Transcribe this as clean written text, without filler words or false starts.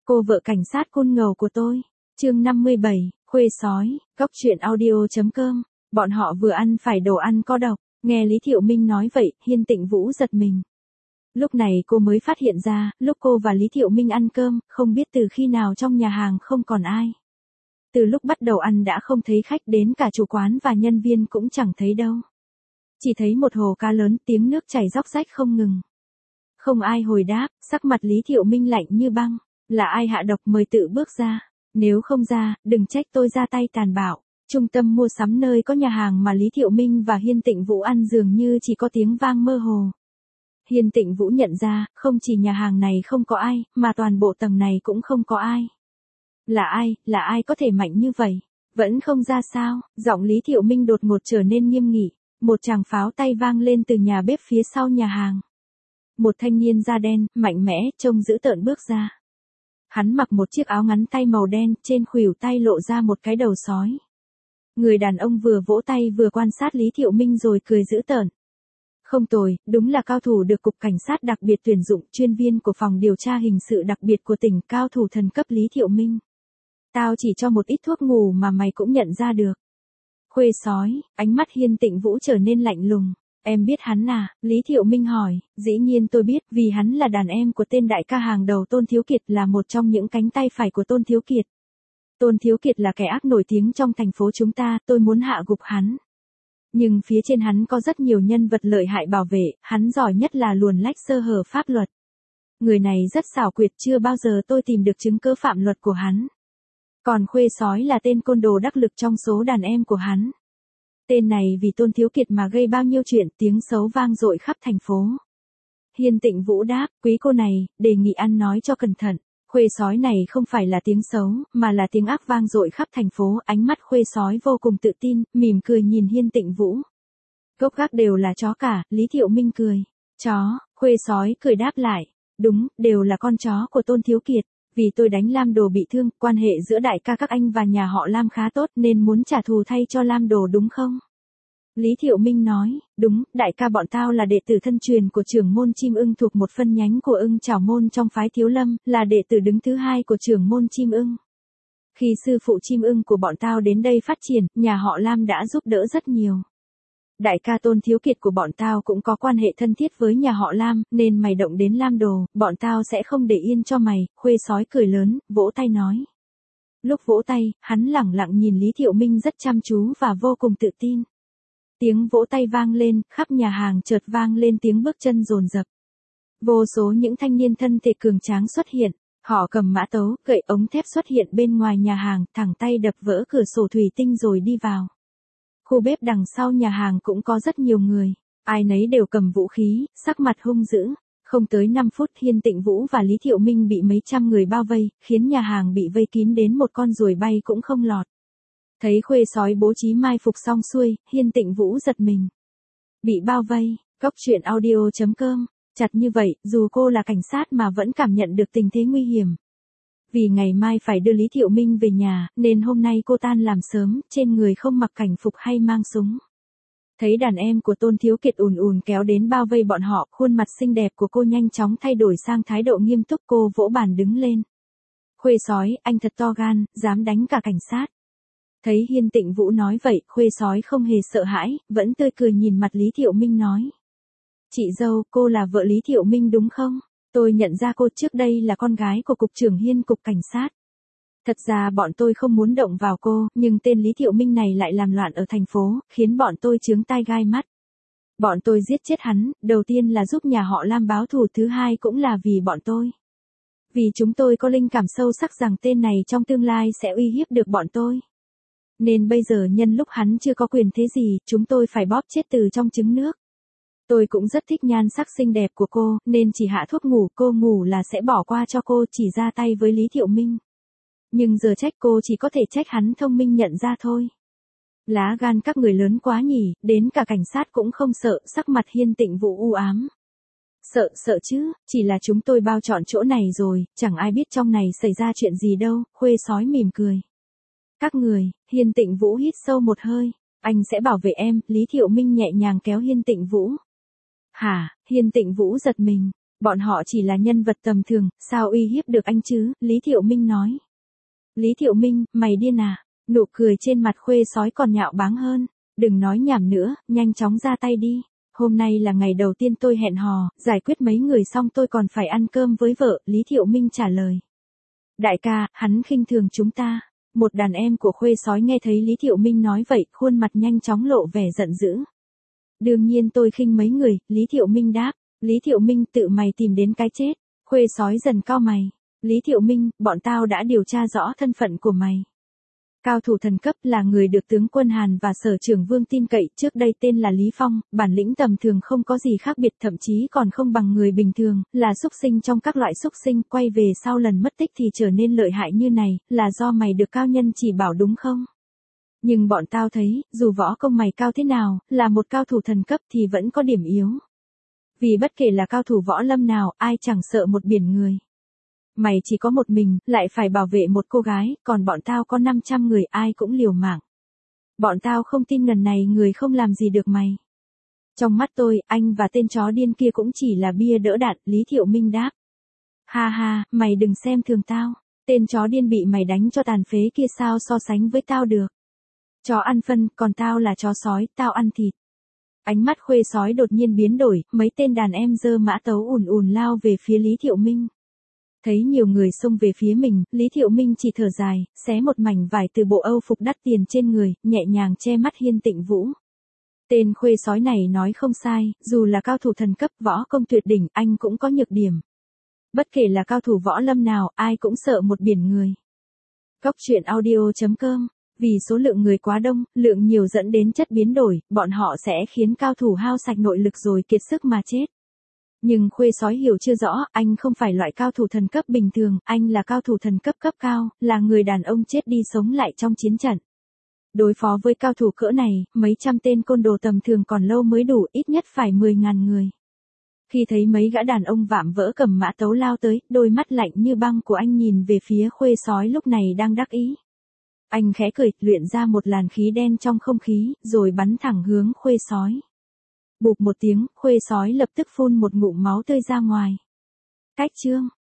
Cô vợ cảnh sát côn ngầu của tôi. Chương 57, Khuê sói, Góc truyện audio.com. Bọn họ vừa ăn phải đồ ăn có độc. Nghe Lý Thiệu Minh nói vậy, Hiên Tịnh Vũ giật mình. Lúc này cô mới phát hiện ra, lúc cô và Lý Thiệu Minh ăn cơm, không biết từ khi nào trong nhà hàng không còn ai. Từ lúc bắt đầu ăn đã không thấy khách, đến cả chủ quán và nhân viên cũng chẳng thấy đâu. Chỉ thấy một hồ cá lớn, tiếng nước chảy róc rách không ngừng. Không ai hồi đáp, sắc mặt Lý Thiệu Minh lạnh như băng. Là ai hạ độc, mời tự bước ra. Nếu không ra, đừng trách tôi ra tay tàn bạo. Trung tâm mua sắm nơi có nhà hàng mà Lý Thiệu Minh và Hiên Tịnh Vũ ăn dường như chỉ có tiếng vang mơ hồ. Hiên Tịnh Vũ nhận ra, không chỉ nhà hàng này không có ai, mà toàn bộ tầng này cũng không có ai. Là ai có thể mạnh như vậy? Vẫn không ra sao? Giọng Lý Thiệu Minh đột ngột trở nên nghiêm nghị. Một tràng pháo tay vang lên từ nhà bếp phía sau nhà hàng. Một thanh niên da đen, mạnh mẽ, trông dữ tợn bước ra. Hắn mặc một chiếc áo ngắn tay màu đen, trên khuỷu tay lộ ra một cái đầu sói. Người đàn ông vừa vỗ tay vừa quan sát Lý Thiệu Minh rồi cười dữ tợn. Không tồi, đúng là cao thủ được Cục Cảnh sát đặc biệt tuyển dụng, chuyên viên của phòng điều tra hình sự đặc biệt của tỉnh, cao thủ thần cấp Lý Thiệu Minh. Tao chỉ cho một ít thuốc ngủ mà mày cũng nhận ra được. Khuê sói, ánh mắt Hiên Tịnh Vũ trở nên lạnh lùng. Em biết hắn à? Lý Thiệu Minh hỏi. Dĩ nhiên tôi biết, vì hắn là đàn em của tên đại ca hàng đầu Tôn Thiếu Kiệt, là một trong những cánh tay phải của Tôn Thiếu Kiệt. Tôn Thiếu Kiệt là kẻ ác nổi tiếng trong thành phố chúng ta, tôi muốn hạ gục hắn. Nhưng phía trên hắn có rất nhiều nhân vật lợi hại bảo vệ, hắn giỏi nhất là luồn lách sơ hở pháp luật. Người này rất xảo quyệt, chưa bao giờ tôi tìm được chứng cứ phạm luật của hắn. Còn Khuê sói là tên côn đồ đắc lực trong số đàn em của hắn. Tên này vì Tôn Thiếu Kiệt mà gây bao nhiêu chuyện, tiếng xấu vang dội khắp thành phố. Hiên Tịnh Vũ đáp, quý cô này, đề nghị ăn nói cho cẩn thận. Khuê sói này không phải là tiếng xấu, mà là tiếng ác vang dội khắp thành phố. Ánh mắt Khuê sói vô cùng tự tin, mỉm cười nhìn Hiên Tịnh Vũ. Gốc gác đều là chó cả, Lý Thiệu Minh cười. Chó, Khuê sói cười đáp lại. Đúng, đều là con chó của Tôn Thiếu Kiệt. Vì tôi đánh Lam Đồ bị thương, quan hệ giữa đại ca các anh và nhà họ Lam khá tốt nên muốn trả thù thay cho Lam Đồ đúng không? Lý Thiệu Minh nói, đúng, đại ca bọn tao là đệ tử thân truyền của trưởng môn Chim Ưng thuộc một phân nhánh của Ưng Chảo môn trong phái Thiếu Lâm, là đệ tử đứng thứ hai của trưởng môn Chim Ưng. Khi sư phụ Chim Ưng của bọn tao đến đây phát triển, nhà họ Lam đã giúp đỡ rất nhiều. Đại ca Tôn Thiếu Kiệt của bọn tao cũng có quan hệ thân thiết với nhà họ Lam, nên mày động đến Lam Đồ, bọn tao sẽ không để yên cho mày. Khuê sói cười lớn, vỗ tay nói. Lúc vỗ tay, hắn lẳng lặng nhìn Lý Thiệu Minh rất chăm chú và vô cùng tự tin. Tiếng vỗ tay vang lên, khắp nhà hàng chợt vang lên tiếng bước chân dồn dập. Vô số những thanh niên thân thể cường tráng xuất hiện, họ cầm mã tấu, gậy ống thép xuất hiện bên ngoài nhà hàng, thẳng tay đập vỡ cửa sổ thủy tinh rồi đi vào. Khu bếp đằng sau nhà hàng cũng có rất nhiều người, ai nấy đều cầm vũ khí, sắc mặt hung dữ. Không tới 5 phút Hiên Tịnh Vũ và Lý Thiệu Minh bị mấy trăm người bao vây, khiến nhà hàng bị vây kín đến một con ruồi bay cũng không lọt. Thấy Khuê sói bố trí mai phục xong xuôi, Hiên Tịnh Vũ giật mình. Bị bao vây, Góc truyện audio.com, chặt như vậy, dù cô là cảnh sát mà vẫn cảm nhận được tình thế nguy hiểm. Vì ngày mai phải đưa Lý Thiệu Minh về nhà, nên hôm nay cô tan làm sớm, trên người không mặc cảnh phục hay mang súng. Thấy đàn em của Tôn Thiếu Kiệt ùn ùn kéo đến bao vây bọn họ, khuôn mặt xinh đẹp của cô nhanh chóng thay đổi sang thái độ nghiêm túc, cô vỗ bàn đứng lên. Khuê sói, anh thật to gan, dám đánh cả cảnh sát. Thấy Hiên Tịnh Vũ nói vậy, Khuê sói không hề sợ hãi, vẫn tươi cười nhìn mặt Lý Thiệu Minh nói. Chị dâu, cô là vợ Lý Thiệu Minh đúng không? Tôi nhận ra cô trước đây là con gái của Cục trưởng Hiên Cục Cảnh sát. Thật ra bọn tôi không muốn động vào cô, nhưng tên Lý Thiệu Minh này lại làm loạn ở thành phố, khiến bọn tôi chướng tai gai mắt. Bọn tôi giết chết hắn, đầu tiên là giúp nhà họ Lam báo thù, thứ hai cũng là vì bọn tôi. Vì chúng tôi có linh cảm sâu sắc rằng tên này trong tương lai sẽ uy hiếp được bọn tôi. Nên bây giờ nhân lúc hắn chưa có quyền thế gì, chúng tôi phải bóp chết từ trong trứng nước. Tôi cũng rất thích nhan sắc xinh đẹp của cô, nên chỉ hạ thuốc ngủ, cô ngủ là sẽ bỏ qua cho cô, chỉ ra tay với Lý Thiệu Minh. Nhưng giờ trách cô chỉ có thể trách hắn thông minh nhận ra thôi. Lá gan các người lớn quá nhỉ, đến cả cảnh sát cũng không sợ, sắc mặt Hiên Tịnh Vũ u ám. Sợ chứ, chỉ là chúng tôi bao trọn chỗ này rồi, chẳng ai biết trong này xảy ra chuyện gì đâu, Khuê sói mỉm cười. Các người, Hiên Tịnh Vũ hít sâu một hơi, anh sẽ bảo vệ em, Lý Thiệu Minh nhẹ nhàng kéo Hiên Tịnh Vũ. Hả, Hiên Tịnh Vũ giật mình, Bọn họ chỉ là nhân vật tầm thường, sao uy hiếp được anh chứ, Lý Thiệu Minh nói. Lý Thiệu Minh, mày điên à? Nụ cười trên mặt Khuê Sói còn nhạo báng hơn. Đừng nói nhảm nữa, nhanh chóng ra tay đi. Hôm nay là ngày đầu tiên tôi hẹn hò, giải quyết mấy người xong tôi còn phải ăn cơm với vợ, Lý Thiệu Minh trả lời. Đại ca, hắn khinh thường chúng ta. Một đàn em của Khuê Sói nghe thấy Lý Thiệu Minh nói vậy, khuôn mặt nhanh chóng lộ vẻ giận dữ. Đương nhiên tôi khinh mấy người, Lý Thiệu Minh đáp. Lý Thiệu Minh tự mày tìm đến cái chết. Khuê Sói dần cau mày. Lý Thiệu Minh, bọn tao đã điều tra rõ thân phận của mày. Cao thủ thần cấp là người được tướng quân Hàn và Sở Trưởng Vương tin cậy, trước đây tên là Lý Phong, bản lĩnh tầm thường không có gì khác biệt, thậm chí còn không bằng người bình thường, là súc sinh trong các loại súc sinh, quay về sau lần mất tích thì trở nên lợi hại như này, là do mày được cao nhân chỉ bảo đúng không? Nhưng bọn tao thấy, dù võ công mày cao thế nào, là một cao thủ thần cấp thì vẫn có điểm yếu. Vì bất kể là cao thủ võ lâm nào, ai chẳng sợ một biển người. Mày chỉ có một mình, lại phải bảo vệ một cô gái, còn bọn tao có 500 người, ai cũng liều mạng. Bọn tao không tin ngần này người không làm gì được mày. Trong mắt tôi, anh và tên chó điên kia cũng chỉ là bia đỡ đạn, Lý Thiệu Minh đáp. Ha ha, mày đừng xem thường tao. Tên chó điên bị mày đánh cho tàn phế kia sao so sánh với tao được. Chó ăn phân, còn tao là chó sói, tao ăn thịt. Ánh mắt Khuê Sói đột nhiên biến đổi, mấy tên đàn em giơ mã tấu ùn ùn lao về phía Lý Thiệu Minh. Thấy nhiều người xông về phía mình, Lý Thiệu Minh chỉ thở dài, xé một mảnh vải từ bộ âu phục đắt tiền trên người, nhẹ nhàng che mắt Hiên Tịnh Vũ. Tên Khuê Sói này nói không sai, dù là cao thủ thần cấp võ công tuyệt đỉnh, anh cũng có nhược điểm. Bất kể là cao thủ võ lâm nào, ai cũng sợ một biển người. Góc truyện audio.com. Vì số lượng người quá đông, lượng nhiều dẫn đến chất biến đổi, bọn họ sẽ khiến cao thủ hao sạch nội lực rồi kiệt sức mà chết. Nhưng Khuê Sói hiểu chưa rõ, anh không phải loại cao thủ thần cấp bình thường, anh là cao thủ thần cấp cấp cao, là người đàn ông chết đi sống lại trong chiến trận. Đối phó với cao thủ cỡ này, mấy trăm tên côn đồ tầm thường còn lâu mới đủ, ít nhất phải 10.000 người. Khi thấy mấy gã đàn ông vạm vỡ cầm mã tấu lao tới, đôi mắt lạnh như băng của anh nhìn về phía Khuê Sói lúc này đang đắc ý. Anh khẽ cười, luyện ra một làn khí đen trong không khí, rồi bắn thẳng hướng Khuê Sói. Bụp một tiếng, Khuê Sói lập tức phun một ngụm máu tươi ra ngoài. Cách chương